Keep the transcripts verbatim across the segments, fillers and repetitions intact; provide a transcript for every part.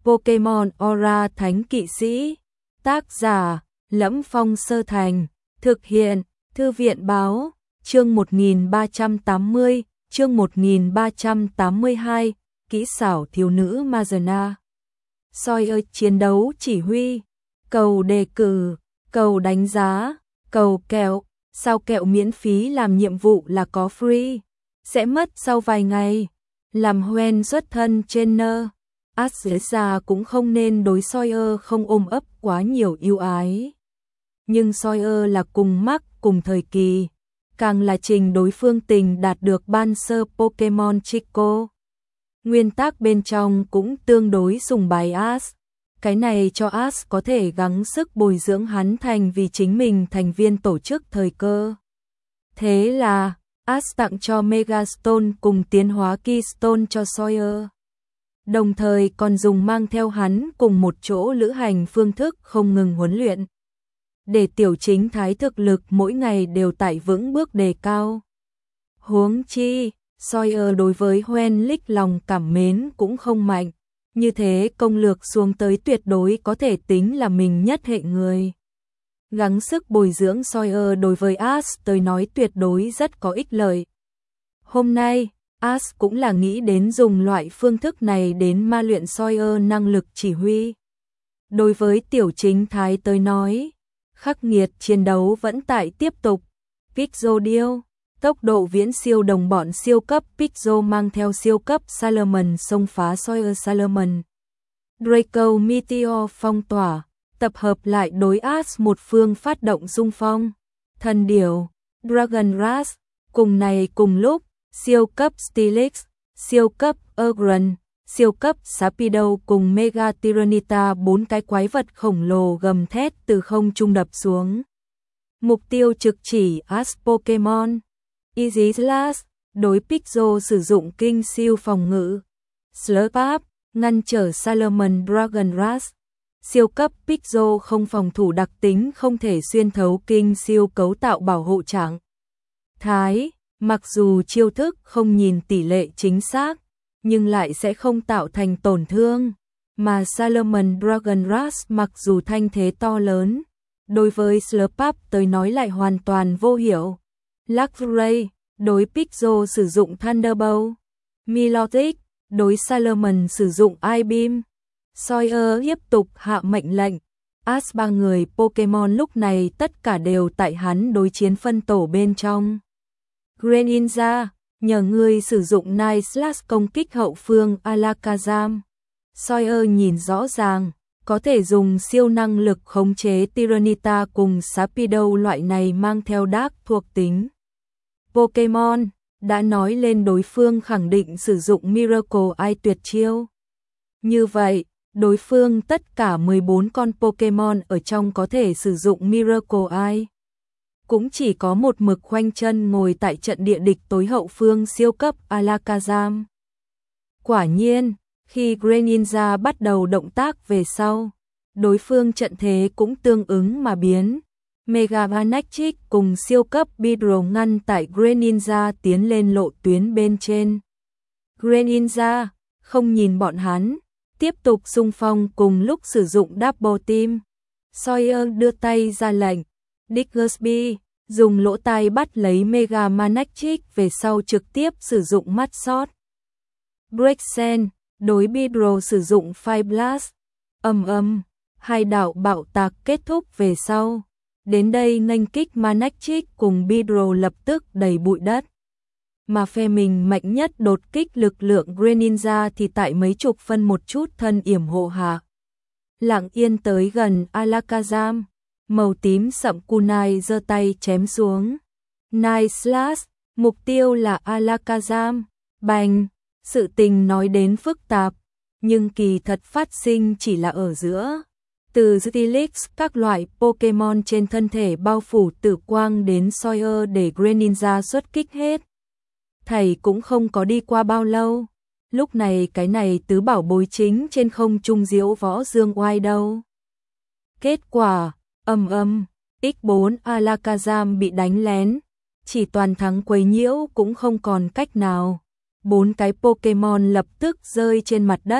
Pokemon Aura Thánh Kỵ Sĩ. Tác giả: Lẫm Phong Sơ Thành. Thực hiện: Thư viện Báo. Chương một nghìn ba trăm tám mươi, chương một nghìn ba trăm tám mươi hai, kỹ xảo thiếu nữ Mazana. Sawyer chiến đấu chỉ huy, cầu đề cử, cầu đánh giá, cầu kẹo, sao kẹo miễn phí làm nhiệm vụ là có free, sẽ mất sau vài ngày. Làm hoen xuất thân trainer, Ashley cũng không nên đối Sawyer không ôm ấp quá nhiều yêu ái. Nhưng Sawyer là cùng Mark cùng thời kỳ, càng là trình đối phương tình đạt được ban sơ Pokemon Chico. Nguyên tắc bên trong cũng tương đối sùng bái Ash, cái này cho Ash có thể gắng sức bồi dưỡng hắn thành vì chính mình thành viên tổ chức thời cơ. Thế là Ash tặng cho Megastone cùng tiến hóa Keystone cho Sawyer, đồng thời còn dùng mang theo hắn cùng một chỗ lữ hành phương thức không ngừng huấn luyện, để tiểu chính thái thực lực mỗi ngày đều tại vững bước đề cao. Huống chi, Sawyer đối với Hoenn lòng cảm mến cũng không mạnh, như thế công lược xuống tới tuyệt đối có thể tính là mình nhất hệ người. Gắng sức bồi dưỡng Sawyer đối với Ash tới nói tuyệt đối rất có ích lợi. Hôm nay, Ash cũng là nghĩ đến dùng loại phương thức này đến ma luyện Sawyer năng lực chỉ huy. Đối với tiểu chính thái tới nói, khắc nghiệt chiến đấu vẫn tại tiếp tục. Pixodial, tốc độ viễn siêu đồng bọn siêu cấp Pixel mang theo siêu cấp Salamence xông phá Sawyer Salamence. Draco Meteor phong tỏa, tập hợp lại đối Ash một phương phát động xung phong. Thần điểu, Dragon Rush, cùng này cùng lúc, siêu cấp Steelix, siêu cấp Ugran, siêu cấp Sapido cùng Mega Tyranitar bốn cái quái vật khổng lồ gầm thét từ không trung đập xuống. Mục tiêu trực chỉ Ash Pokemon. Easy Slash, đối Pixel sử dụng kinh siêu phòng ngự. Slurp Up, ngăn trở Salamence Dragon Rush. Siêu cấp Pixel không phòng thủ đặc tính không thể xuyên thấu kinh siêu cấu tạo bảo hộ trạng thái, mặc dù chiêu thức không nhìn tỷ lệ chính xác, nhưng lại sẽ không tạo thành tổn thương. Mà Salamence Dragon Rush mặc dù thanh thế to lớn, đối với Slurp Up tới nói lại hoàn toàn vô hiệu. Luxray, đối Pixel sử dụng Thunderbolt. Milotic, đối Salamence sử dụng I-Beam. Sawyer tiếp tục hạ mệnh lệnh. Ash ba người Pokemon lúc này tất cả đều tại hắn đối chiến phân tổ bên trong. Greninja, nhờ ngươi sử dụng Night Slash công kích hậu phương Alakazam. Sawyer nhìn rõ ràng, có thể dùng siêu năng lực khống chế Tyranitar cùng Sapido loại này mang theo Dark thuộc tính Pokemon, đã nói lên đối phương khẳng định sử dụng Miracle Eye tuyệt chiêu. Như vậy, đối phương tất cả mười bốn con Pokemon ở trong có thể sử dụng Miracle Eye. Cũng chỉ có một mực khoanh chân ngồi tại trận địa địch tối hậu phương siêu cấp Alakazam. Quả nhiên, khi Greninja bắt đầu động tác về sau, đối phương trận thế cũng tương ứng mà biến. Mega Manectric cùng siêu cấp Beedrill ngăn tại Greninja tiến lên lộ tuyến bên trên. Greninja không nhìn bọn hắn, tiếp tục xung phong cùng lúc sử dụng Double Team. Sawyer đưa tay ra lệnh, Diggersby dùng lỗ tai bắt lấy Mega Manectric về sau trực tiếp sử dụng mắt sót. Break Sen, đối Beedrill sử dụng Fire Blast. Ầm ầm, hai đạo bạo tạc kết thúc về sau. Đến đây nghênh kích Manectric cùng Beedrill lập tức đầy bụi đất. Mà phe mình mạnh nhất đột kích lực lượng Greninja thì tại mấy chục phân một chút thân yểm hộ hạ. Lặng yên tới gần Alakazam, màu tím sậm kunai giơ tay chém xuống. Night Slash, mục tiêu là Alakazam. Bành, sự tình nói đến phức tạp, nhưng kỳ thật phát sinh chỉ là ở giữa. Từ Steelix các loại Pokemon trên thân thể bao phủ tử quang đến Sawyer để Greninja xuất kích hết. Thầy cũng không có đi qua bao lâu. Lúc này cái này tứ bảo bối chính trên không trung diễu võ dương oai đâu. Kết quả, ầm ầm, ích bốn Alakazam bị đánh lén. Chỉ toàn thắng quấy nhiễu cũng không còn cách nào. Bốn cái Pokemon lập tức rơi trên mặt đất.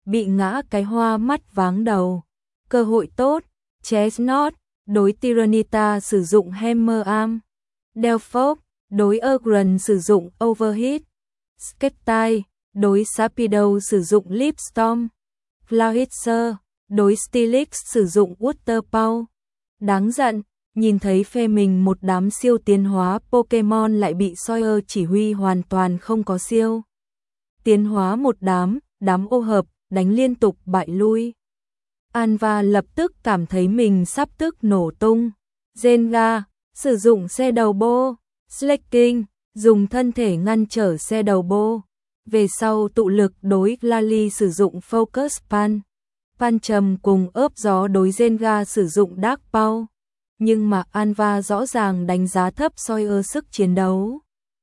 bị ngã cái hoa mắt váng đầu. Cơ hội tốt, Chestnut, đối Tyranitar sử dụng Hammer Arm. Delphos, đối Ogren sử dụng Overheat. Skeptile, đối Sarpedo sử dụng Leap Storm. Flowitzer, đối Steelix sử dụng Water Power. Đáng giận, nhìn thấy phe mình một đám siêu tiến hóa Pokemon lại bị Sawyer chỉ huy hoàn toàn không có siêu. Tiến hóa một đám, đám ô hợp, đánh liên tục bại lui. Anva lập tức cảm thấy mình sắp tức nổ tung. Zenga, sử dụng xe đầu bô. Slaking, dùng thân thể ngăn trở xe đầu bô. Về sau tụ lực đối Lally sử dụng Focus Pan. Pancham cùng ớp gió đối Zenga sử dụng Dark Power. Nhưng mà Anva rõ ràng đánh giá thấp Sawyer sức chiến đấu.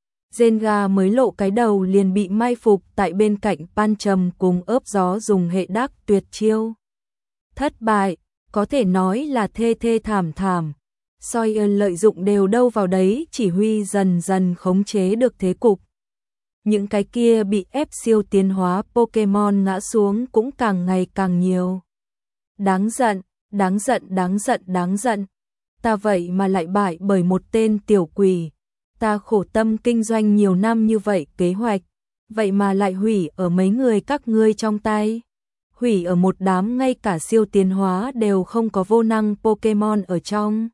Zenga mới lộ cái đầu liền bị mai phục tại bên cạnh Pancham cùng ớp gió dùng hệ đắc tuyệt chiêu. Thất bại, có thể nói là thê thê thảm thảm. Sawyer lợi dụng đều đâu vào đấy chỉ huy dần dần khống chế được thế cục. Những cái kia bị ép siêu tiến hóa Pokemon ngã xuống cũng càng ngày càng nhiều. Đáng giận, đáng giận, đáng giận, đáng giận. Ta vậy mà lại bại bởi một tên tiểu quỷ. Ta khổ tâm kinh doanh nhiều năm như vậy kế hoạch. Vậy mà lại hủy ở mấy người các ngươi trong tay. Hủy ở một đám ngay cả siêu tiến hóa đều không có vô năng Pokemon ở trong.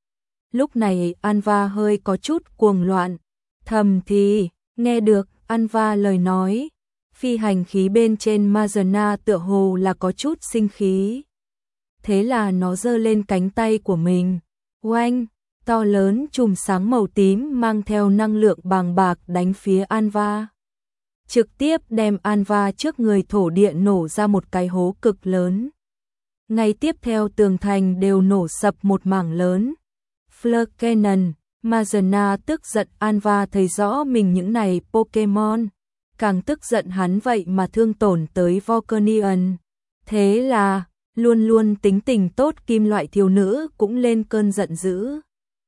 Lúc này Anva hơi có chút cuồng loạn. Thầm thì, nghe được Anva lời nói. Phi hành khí bên trên Mazana tựa hồ là có chút sinh khí. Thế là nó giơ lên cánh tay của mình. Oanh, to lớn chùm sáng màu tím mang theo năng lượng bàng bạc đánh phía Anva. Trực tiếp đem Anva trước người thổ địa nổ ra một cái hố cực lớn. Ngay tiếp theo tường thành đều nổ sập một mảng lớn. Fleur Cannon, Mazana tức giận Anva thấy rõ mình những này Pokemon. Càng tức giận hắn vậy mà thương tổn tới Volcanion. Thế là, luôn luôn tính tình tốt kim loại thiếu nữ cũng lên cơn giận dữ.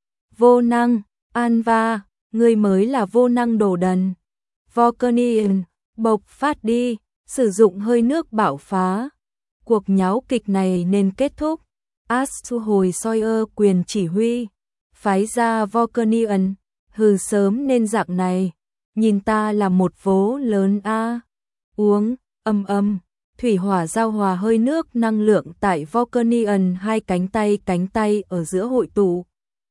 Vô năng, Anva, ngươi mới là vô năng đồ đần. Volcanion, bộc phát đi, sử dụng hơi nước bạo phá. Cuộc nháo kịch này nên kết thúc. Ash thu hồi Sawyer quyền chỉ huy. Phái ra Volcanion, hừ sớm nên dạng này. Nhìn ta là một vố lớn a. Uống, âm âm. Thủy hỏa giao hòa hơi nước năng lượng tại Volcanion hai cánh tay cánh tay ở giữa hội tụ.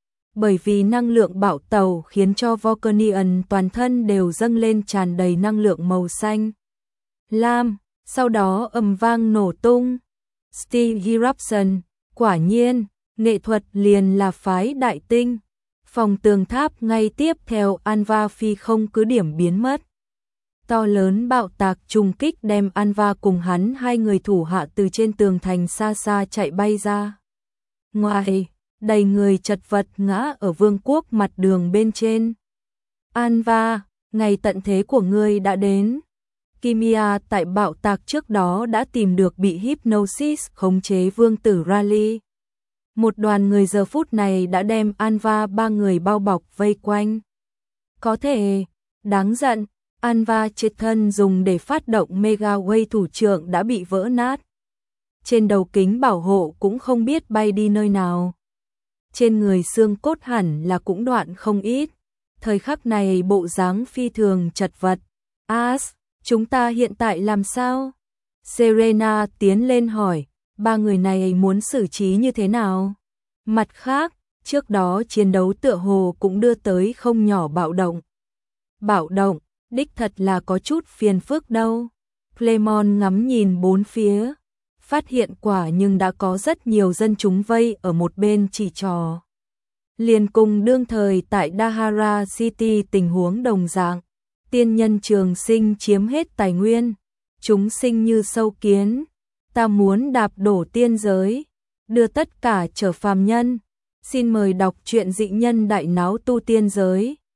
Bởi vì năng lượng bạo tàu khiến cho Volcanion toàn thân đều dâng lên tràn đầy năng lượng màu xanh lam, sau đó ầm vang nổ tung. Steel Eruption, quả nhiên, nghệ thuật liền là phái đại tinh. Phòng tường tháp ngay tiếp theo Anva phi không cứ điểm biến mất. To lớn bạo tạc trùng kích đem Anva cùng hắn hai người thủ hạ từ trên tường thành xa xa chạy bay ra. Ngoài, đầy người chật vật ngã ở vương quốc mặt đường bên trên. Anva, ngày tận thế của ngươi đã đến. Kimia tại bạo tạc trước đó đã tìm được bị Hypnosis khống chế vương tử Rally. Một đoàn người giờ phút này đã đem Anva ba người bao bọc vây quanh. Có thể, đáng giận, Anva chết thân dùng để phát động Mega Wave thủ trưởng đã bị vỡ nát. Trên đầu kính bảo hộ cũng không biết bay đi nơi nào. Trên người xương cốt hẳn là cũng đoạn không ít. Thời khắc này bộ dáng phi thường chật vật. Ash, chúng ta hiện tại làm sao? Serena tiến lên hỏi, ba người này muốn xử trí như thế nào? Mặt khác, trước đó chiến đấu tựa hồ cũng đưa tới không nhỏ bạo động. Bạo động, đích thật là có chút phiền phức đâu. Clemon ngắm nhìn bốn phía, phát hiện quả nhưng đã có rất nhiều dân chúng vây ở một bên chỉ trò. Liền cùng đương thời tại Dahara City tình huống đồng dạng, tiên nhân trường sinh chiếm hết tài nguyên, chúng sinh như sâu kiến, ta muốn đạp đổ tiên giới, đưa tất cả trở phàm nhân. Xin mời đọc truyện dị nhân đại náo tu tiên giới.